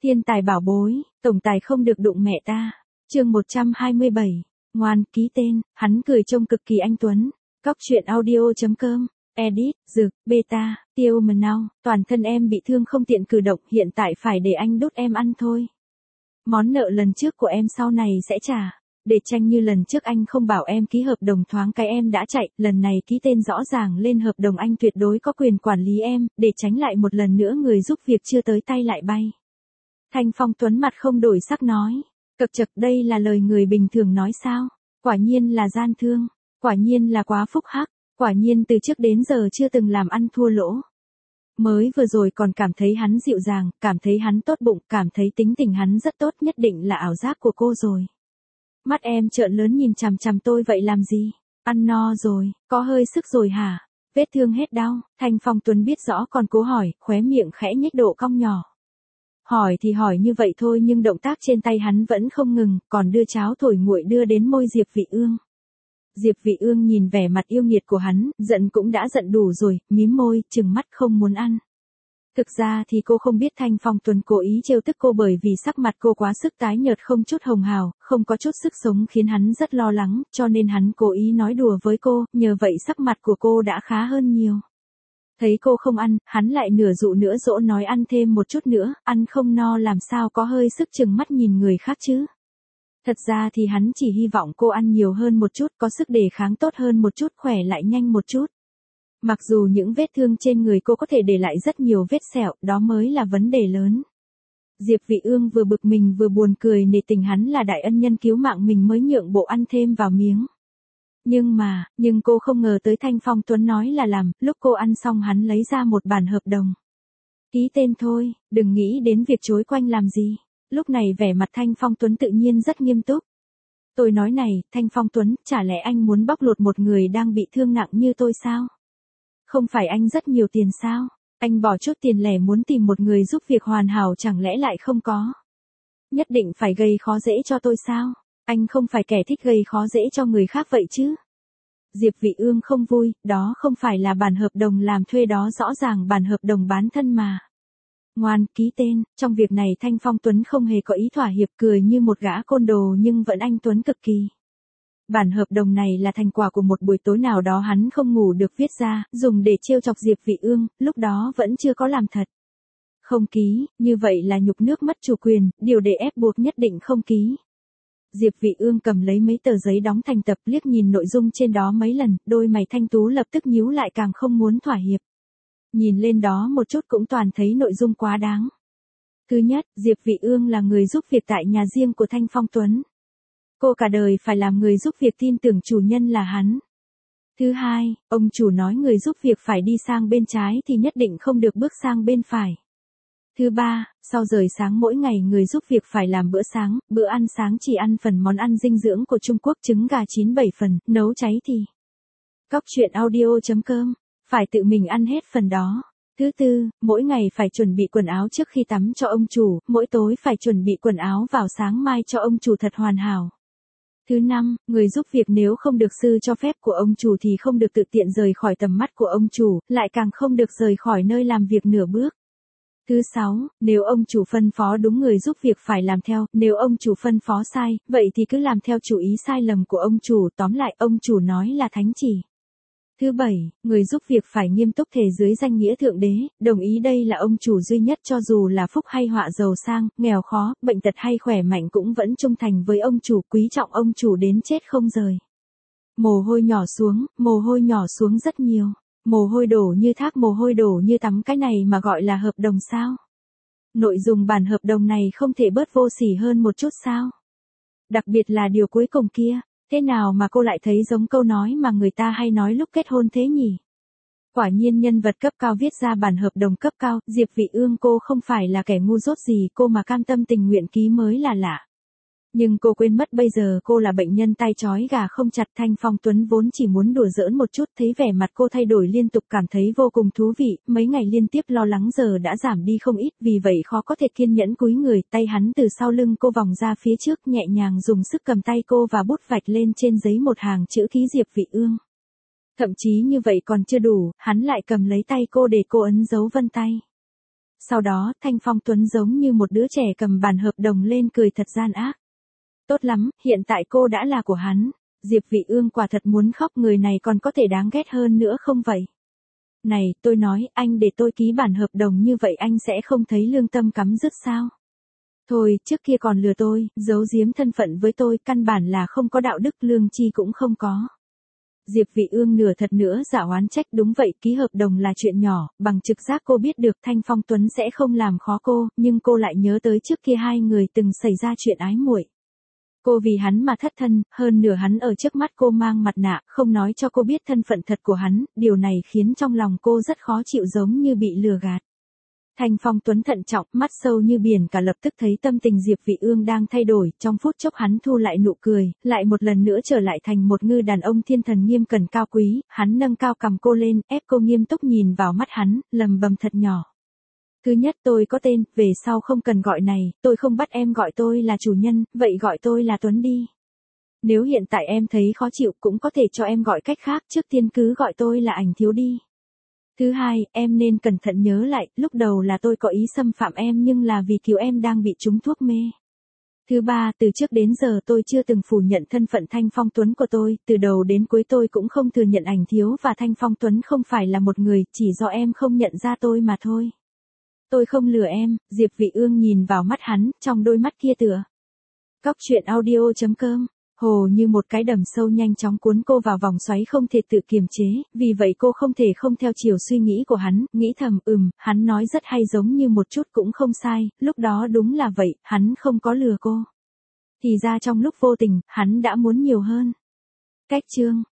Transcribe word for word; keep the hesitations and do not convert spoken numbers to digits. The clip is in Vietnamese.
Thiên tài bảo bối, tổng tài không được đụng mẹ ta. Chương một trăm hai mươi bảy. Ngoan, ký tên, hắn cười trông cực kỳ anh tuấn. Cóc truyện audio chấm com. Edit, dược, beta, tiêu mờ nào, toàn thân em bị thương không tiện cử động, hiện tại phải để anh đút em ăn thôi. Món nợ lần trước của em sau này sẽ trả. Để tranh như lần trước anh không bảo em ký hợp đồng thoáng cái em đã chạy, lần này ký tên rõ ràng lên hợp đồng anh tuyệt đối có quyền quản lý em, để tránh lại một lần nữa người giúp việc chưa tới tay lại bay. Thanh Phong Tuấn mặt không đổi sắc nói, cậc chậc đây là lời người bình thường nói sao, quả nhiên là gian thương, quả nhiên là quá phúc hắc, quả nhiên từ trước đến giờ chưa từng làm ăn thua lỗ. Mới vừa rồi còn cảm thấy hắn dịu dàng, cảm thấy hắn tốt bụng, cảm thấy tính tình hắn rất tốt, nhất định là ảo giác của cô rồi. Mắt em trợn lớn nhìn chằm chằm tôi vậy làm gì? Ăn no rồi, có hơi sức rồi hả? Vết thương hết đau, Thanh Phong Tuấn biết rõ còn cố hỏi, khóe miệng khẽ nhếch độ cong nhỏ. Hỏi thì hỏi như vậy thôi nhưng động tác trên tay hắn vẫn không ngừng, còn đưa cháo thổi nguội đưa đến môi Diệp Vị Ương. Diệp Vị Ương nhìn vẻ mặt yêu nghiệt của hắn, giận cũng đã giận đủ rồi, mím môi, trừng mắt không muốn ăn. Thực ra thì cô không biết Thanh Phong Tuấn cố ý trêu tức cô bởi vì sắc mặt cô quá sức tái nhợt không chút hồng hào, không có chút sức sống khiến hắn rất lo lắng, cho nên hắn cố ý nói đùa với cô, nhờ vậy sắc mặt của cô đã khá hơn nhiều. Thấy cô không ăn, hắn lại nửa dụ nửa dỗ nói ăn thêm một chút nữa, ăn không no làm sao có hơi sức chừng mắt nhìn người khác chứ. Thật ra thì hắn chỉ hy vọng cô ăn nhiều hơn một chút, có sức đề kháng tốt hơn một chút, khỏe lại nhanh một chút. Mặc dù những vết thương trên người cô có thể để lại rất nhiều vết sẹo, đó mới là vấn đề lớn. Diệp Vị Ương vừa bực mình vừa buồn cười nể tình hắn là đại ân nhân cứu mạng mình mới nhượng bộ ăn thêm vào miếng. Nhưng mà, nhưng cô không ngờ tới Thanh Phong Tuấn nói là làm, lúc cô ăn xong hắn lấy ra một bản hợp đồng. Ký tên thôi, đừng nghĩ đến việc chối quanh làm gì. Lúc này vẻ mặt Thanh Phong Tuấn tự nhiên rất nghiêm túc. Tôi nói này, Thanh Phong Tuấn, chả lẽ anh muốn bóc lột một người đang bị thương nặng như tôi sao? Không phải anh rất nhiều tiền sao? Anh bỏ chút tiền lẻ muốn tìm một người giúp việc hoàn hảo chẳng lẽ lại không có? Nhất định phải gây khó dễ cho tôi sao? Anh không phải kẻ thích gây khó dễ cho người khác vậy chứ? Diệp Vị Ương không vui, đó không phải là bản hợp đồng làm thuê đó rõ ràng bản hợp đồng bán thân mà. Ngoan, ký tên, trong việc này Thanh Phong Tuấn không hề có ý thỏa hiệp, cười như một gã côn đồ nhưng vẫn anh tuấn cực kỳ. Bản hợp đồng này là thành quả của một buổi tối nào đó hắn không ngủ được viết ra, dùng để trêu chọc Diệp Vị Ương, lúc đó vẫn chưa có làm thật. Không ký, như vậy là nhục nước mất chủ quyền, điều để ép buộc nhất định không ký. Diệp Vị Ương cầm lấy mấy tờ giấy đóng thành tập liếc nhìn nội dung trên đó mấy lần, đôi mày thanh tú lập tức nhíu lại càng không muốn thỏa hiệp. Nhìn lên đó một chút cũng toàn thấy nội dung quá đáng. Thứ nhất, Diệp Vị Ương là người giúp việc tại nhà riêng của Thanh Phong Tuấn. Cô cả đời phải làm người giúp việc tin tưởng chủ nhân là hắn. Thứ hai, ông chủ nói người giúp việc phải đi sang bên trái thì nhất định không được bước sang bên phải. Thứ ba, sau rời sáng mỗi ngày người giúp việc phải làm bữa sáng, bữa ăn sáng chỉ ăn phần món ăn dinh dưỡng của Trung Quốc trứng gà chín bảy phần, nấu cháy thì. Cóc truyện audio chấm com, phải tự mình ăn hết phần đó. Thứ tư, mỗi ngày phải chuẩn bị quần áo trước khi tắm cho ông chủ, mỗi tối phải chuẩn bị quần áo vào sáng mai cho ông chủ thật hoàn hảo. Thứ năm, người giúp việc nếu không được sư cho phép của ông chủ thì không được tự tiện rời khỏi tầm mắt của ông chủ, lại càng không được rời khỏi nơi làm việc nửa bước. Thứ sáu, nếu ông chủ phân phó đúng người giúp việc phải làm theo, nếu ông chủ phân phó sai, vậy thì cứ làm theo chủ ý sai lầm của ông chủ, tóm lại ông chủ nói là thánh chỉ. Thứ bảy, người giúp việc phải nghiêm túc thề dưới danh nghĩa thượng đế, đồng ý đây là ông chủ duy nhất cho dù là phúc hay họa giàu sang, nghèo khó, bệnh tật hay khỏe mạnh cũng vẫn trung thành với ông chủ, quý trọng ông chủ đến chết không rời. Mồ hôi nhỏ xuống, mồ hôi nhỏ xuống rất nhiều. Mồ hôi đổ như thác, mồ hôi đổ như tắm, cái này mà gọi là hợp đồng sao? Nội dung bản hợp đồng này không thể bớt vô sỉ hơn một chút sao? Đặc biệt là điều cuối cùng kia, thế nào mà cô lại thấy giống câu nói mà người ta hay nói lúc kết hôn thế nhỉ? Quả nhiên nhân vật cấp cao viết ra bản hợp đồng cấp cao, Diệp Vị Ương cô không phải là kẻ ngu dốt gì, cô mà cam tâm tình nguyện ký mới là lạ. Nhưng cô quên mất bây giờ cô là bệnh nhân tay trói gà không chặt. Thanh Phong Tuấn vốn chỉ muốn đùa giỡn một chút, thấy vẻ mặt cô thay đổi liên tục cảm thấy vô cùng thú vị, mấy ngày liên tiếp lo lắng giờ đã giảm đi không ít, vì vậy khó có thể kiên nhẫn cúi người, tay hắn từ sau lưng cô vòng ra phía trước nhẹ nhàng dùng sức cầm tay cô và bút vạch lên trên giấy một hàng chữ ký Diệp Vị Ương. Thậm chí như vậy còn chưa đủ, hắn lại cầm lấy tay cô để cô ấn dấu vân tay. Sau đó, Thanh Phong Tuấn giống như một đứa trẻ cầm bản hợp đồng lên cười thật gian ác. Tốt lắm, hiện tại cô đã là của hắn. Diệp Vị Ương quả thật muốn khóc, người này còn có thể đáng ghét hơn nữa không vậy? Này, tôi nói, anh để tôi ký bản hợp đồng như vậy anh sẽ không thấy lương tâm cắm rứt sao? Thôi, trước kia còn lừa tôi, giấu giếm thân phận với tôi, căn bản là không có đạo đức, lương tri cũng không có. Diệp Vị Ương nửa thật nữa giả oán trách, đúng vậy, ký hợp đồng là chuyện nhỏ, bằng trực giác cô biết được Thanh Phong Tuấn sẽ không làm khó cô, nhưng cô lại nhớ tới trước kia hai người từng xảy ra chuyện ái muội. Cô vì hắn mà thất thân, hơn nửa hắn ở trước mắt cô mang mặt nạ, không nói cho cô biết thân phận thật của hắn, điều này khiến trong lòng cô rất khó chịu, giống như bị lừa gạt. Thanh Phong Tuấn thận trọng, mắt sâu như biển cả, lập tức thấy tâm tình Diệp Vị Ương đang thay đổi, trong phút chốc hắn thu lại nụ cười, lại một lần nữa trở lại thành một ngư đàn ông thiên thần nghiêm cẩn cao quý, hắn nâng cao cằm cô lên, ép cô nghiêm túc nhìn vào mắt hắn, lầm bầm thật nhỏ. Thứ nhất, tôi có tên, về sau không cần gọi này, tôi không bắt em gọi tôi là chủ nhân, vậy gọi tôi là Tuấn đi. Nếu hiện tại em thấy khó chịu cũng có thể cho em gọi cách khác, trước tiên cứ gọi tôi là Ảnh Thiếu đi. Thứ hai, em nên cẩn thận nhớ lại, lúc đầu là tôi có ý xâm phạm em nhưng là vì cứu em đang bị trúng thuốc mê. Thứ ba, từ trước đến giờ tôi chưa từng phủ nhận thân phận Thanh Phong Tuấn của tôi, từ đầu đến cuối tôi cũng không thừa nhận Ảnh Thiếu và Thanh Phong Tuấn không phải là một người, chỉ do em không nhận ra tôi mà thôi. Tôi không lừa em. Diệp Vị Ương nhìn vào mắt hắn, trong đôi mắt kia tựa Cóc truyện audio chấm com, hồ như một cái đầm sâu nhanh chóng cuốn cô vào vòng xoáy không thể tự kiềm chế, vì vậy cô không thể không theo chiều suy nghĩ của hắn, nghĩ thầm, ừm, hắn nói rất hay, giống như một chút cũng không sai, lúc đó đúng là vậy, hắn không có lừa cô. Thì ra trong lúc vô tình, hắn đã muốn nhiều hơn. Cách chương